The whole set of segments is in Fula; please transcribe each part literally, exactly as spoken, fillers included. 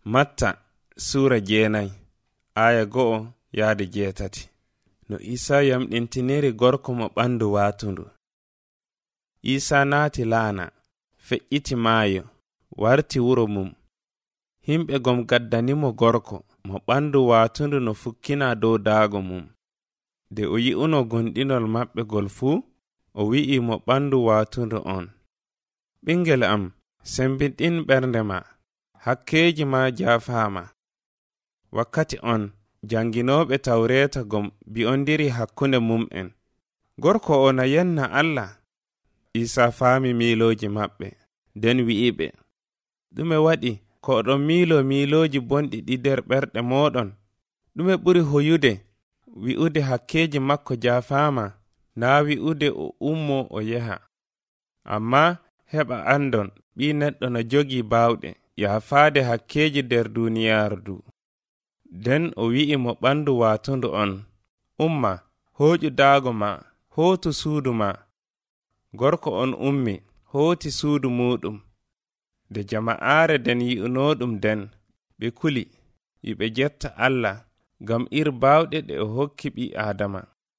Matta sura jeenay aya go'o yaade jeetati. No Isa yamɗintiniri gorko mo ɓandu waatundu. Isa naati laana, fe'iti maayo, warti wuro mum. Himɓe gom gaddanimo gorko mo ɓandu waatundu no fukkina dow daago mum. De o yi'uno gonɗinol maɓɓe gol fuu, o wi'i mo ɓandu waatundu on: ɓingel am, sembinɗin ɓernde ma, hakkeji ma jaafaama. Wakkati on janginoɓe tawreta gom bi'ondiri hakkunde mum'en: gorko o na yenna Allah. Isa faami miiloji maɓɓe, nden wi'iɓe: ɗume waɗi ko oɗon miilo miiloji bonɗi ɗi nder ɓerɗe moɗon? ɗume ɓuri hoyude, wi'ude hakkeji makko jaafaama, naa wi'ude o ummo o yaha? Amma heɓa andon ɓi neɗɗo no jogi bawɗe yaafaade hakkeji nder duniyaaru du. Den o wi'i mo ɓandu waatundu on: umma, hooƴu daago ma, hootu suudu ma. Gorko on ummi, hooti suudu muɗum. De jama'aare den yi'unoɗum den, ɓe kuli, yiɓe jetta Allah gam ir bawɗe ɗe o hokki ɓi Adama.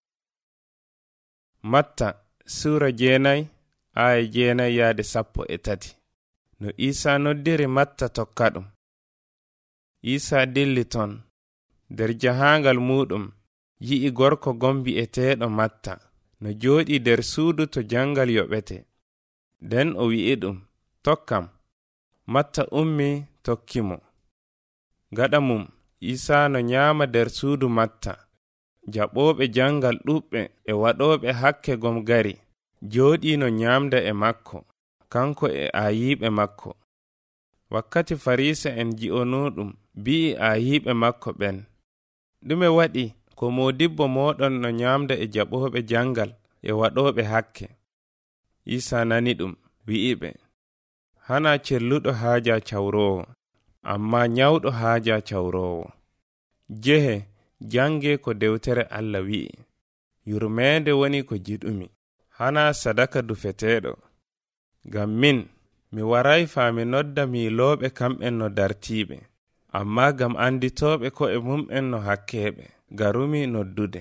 Matta sura jeenay aya jeenay yaade sappo e tati. No Isa noddiri Matta tokka ɗum. Isa dilli ton, nder jahangal muɗum yi'i gorko gombi e teeɗo Matta no jooɗi nder suudu to jangal yoɓete. Den o wi'i ɗum: tokkam. Matta ummi tokkimo. Gaɗa mum Isa no nyaama nder suudu Matta. Jaɓoɓe jangal ɗuɓɓe e waɗoɓe hakke gom gari jooɗi no nyamda e makko, kanko e ayiɓe makko. Wakkati Farisa en ji'onuɗum bi'i ayiɓe makko ɓen: ɗume waɗi ko modibbo moɗon no nyamda e jaɓoɓe jangal e waɗoɓe hakke? Isa nani ɗum, wi'iɓe: hana celluɗo haaja cawrowo, amma nyawɗo haaja cawrowo. Jehe, jange ko dewtere Allah wi'i: yurmede woni ko jiɗumi, hana sadaka dufeteɗo. Gam min mi waray faa mi nodda miilooɓe kamɓen no dartiɓe, amma gam anditoɓe ko e mum'en no hakkeɓe, garumi noddude.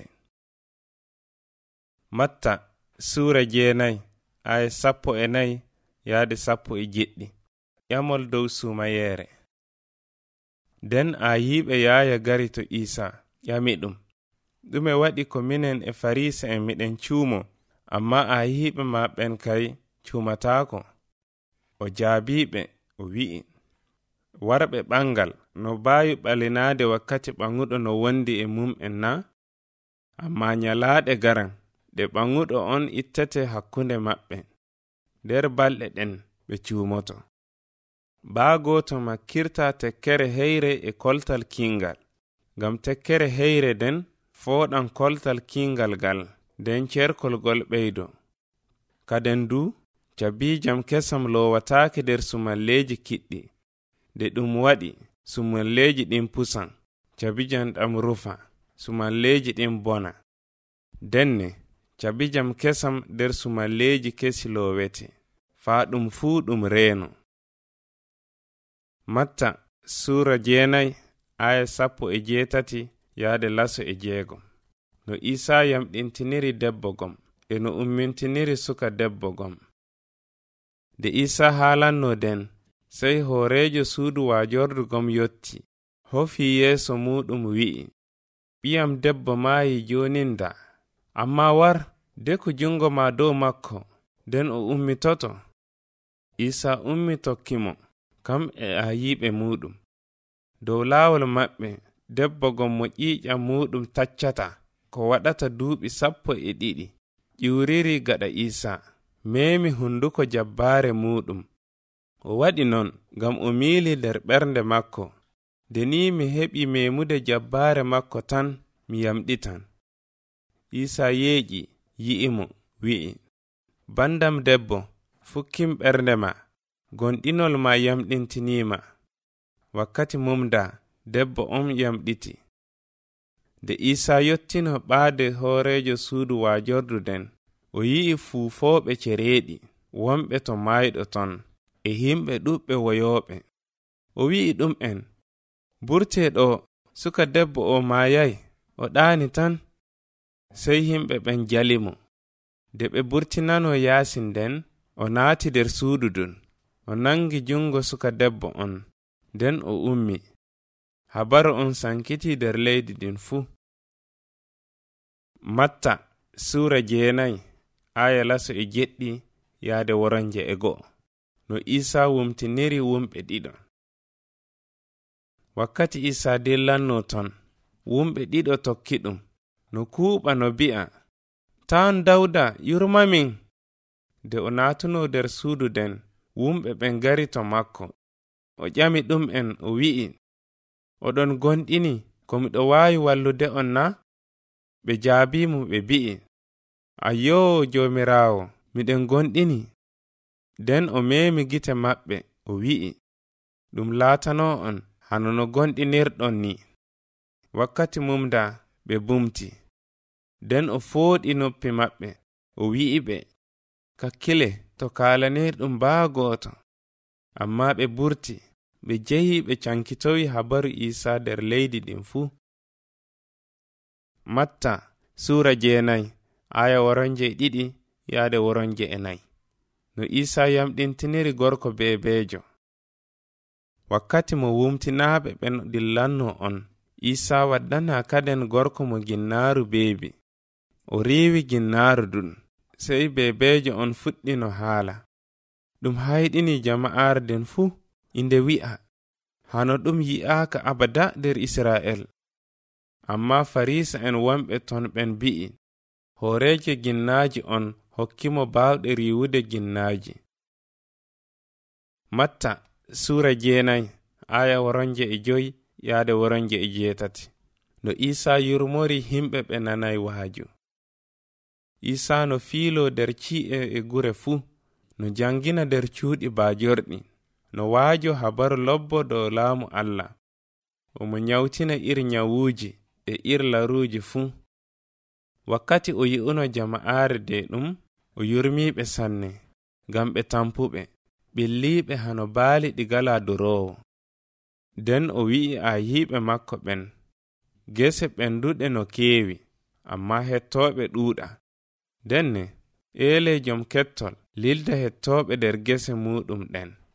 Matta sura jeenay aya sappo e nayi yaade sappo e jeɗɗi. Ƴamol dow sumayere. Den ayiɓe yaaya gari to Isa, ƴami ɗum: ɗume waɗi ko minen e Farisa en miɗen cuumo, amma ayiɓe ma ɓen kay cuumatako? O jaabiɓe o wi'i: warɓe ɓangal no baawi ɓalinaade wakkati ɓaŋuɗo no wondi e mum'en na? Amma nyalaaɗe garan ɗe ɓaŋuɗo on ittete hakkunde maɓɓe, nder balɗe ɗen ɓe cuumoto. Baagoto makkirta tekkere heyre e koltal kingal, gam tekkere heyre den fooɗan koltal kingal gal, den cerkol gol ɓeydo. Kaden du cabijam kesam lowataake nder sumalleji kiɗɗi. De ɗum waɗi sumalleji ɗin pusan, cabijam ɗam rufa, sumalleji ɗin bona. Denne cabijam kesam nder sumalleji kesi lowete, faa ɗum fuu ɗum reeno. Matta sura jeenay aya sappo e jeetati yaade laso e jeegom. No Isa yamɗintiniri debbo gom e no ummintiniri suka debbo gom. De Isa haalanno den, sey hoorejo suudu waajordu gom yotti, hofi yeeso muɗum wi'i: ɓiyam debbo maayi joninda, amma war deku jungo ma dow makko, den o ummitoto. Isa ummi tokkimo, kam e ayiɓe muɗum. Dow laawol maɓɓe debbo gom mo ƴiiƴam muɗum taccata ko waɗata duuɓi sappo e ɗiɗi ƴiwriri gaɗa Isa, meemi hunduko jabbaare muɗum. O waɗi non gam o miili nder ɓernde makko: de ni mi heɓi meemude jabbaare makko tan mi yamɗitan. Isa yeeƴi, yi'imo, wi'i: bandam debbo, fukkim ɓernde ma, gonɗinol ma yamɗintinima. Wakkati mumda debbo on yamɗiti. De Isa yottino ɓaade hoorejo suudu waajordu den, o yi'i fuufooɓe cereeɗi wonɓe to mayɗo ton, e himɓe ɗuɓɓe woyoɓe. O wi'i ɗum en: Burteeɗo suka debbo o maayay, o ɗaani tan. Sey himɓe ɓen jali mo. Nde ɓe burtinano yaasi nden, o naati nder suudu dun. O nangi jungo suka debbo on, nden o ummi. Habaru on sankiti nder leydi din fuu. Matta suura jeenayi aya laso e jeɗɗi yaade woronje e go'o. No Isa wumtiniri wumɓe ɗiɗo. Wakkati Isa dillanno ton, wumɓe ɗiɗo tokki ɗum. No kuuɓa no bi'a, taan Dawda yurmamin. Nde o naatuno nder suudu den, wumɓe ɓen gari to makko. O ƴami ɗum en o wi'i, oɗon gonɗini ko miɗo waawi wallude on na? Ɓe jaabimo ɓe bi'i, ayyoo Joomiraawo, miɗen gonɗini. Nden o meemi gite maɓɓe o wi'i, ɗum laatano on hano no gonɗinirɗon ni. Wakkati mumda ɓe bumti. Nden o fooɗi noppi maɓɓe o wi'i ɓe, kakkile to kaalanirɗum baa gooto. Amma ɓe burti, ɓe jehi ɓe cankitowi habaru Isa nder leydi ɗin fuu. Matta suura jeenayi aya woronje ɗiɗi yaade woronje e nayi. No Isa yamɗintiniri gorko beebeejo. Wakkati mo wumtinaaɓe ɓen dillanno on, Isa waddana kaden gorko mo ginnaaru beebi. O riiwi ginnaaru dun. Sey beebeejo on fuɗɗi no haala. Ɗum hayɗini jama'aare den fuu, inde wi'a, hano ɗum yi'aaka abada nder Isra'el. Amma Farisa en wonɓe ton ɓen bi'i, hooreeje ginnaaji on hokkimo baawɗe riiwude ginnaaji. Matta suura jeenayi aya woronje e joyi yaade woronje e jeetati. No Isa yurmori himɓe ɓe nanay waaju. Isa no fiilo nder ci'e e gure fuu, no jangina nder cuuɗi baajorɗi, no waajo habaru lobbo dow laamu Allah. Omo nyawtina ir nyawuuji e ir laruuji fuu. Wakkati o yi'uno jama'aare de ɗum, o yurmiiɓe sanne, ngam ɓe tampuɓe, ɓilliiɓe hano baali ɗi galaa duroowo. Nden o wi'i ayiiɓe makko ɓen, gese ɓenduɗe no keewi, amma hettooɓe ɗuuɗa. Denne, eele jom kettol lilda hettooɓe nder gese muɗum ɗen.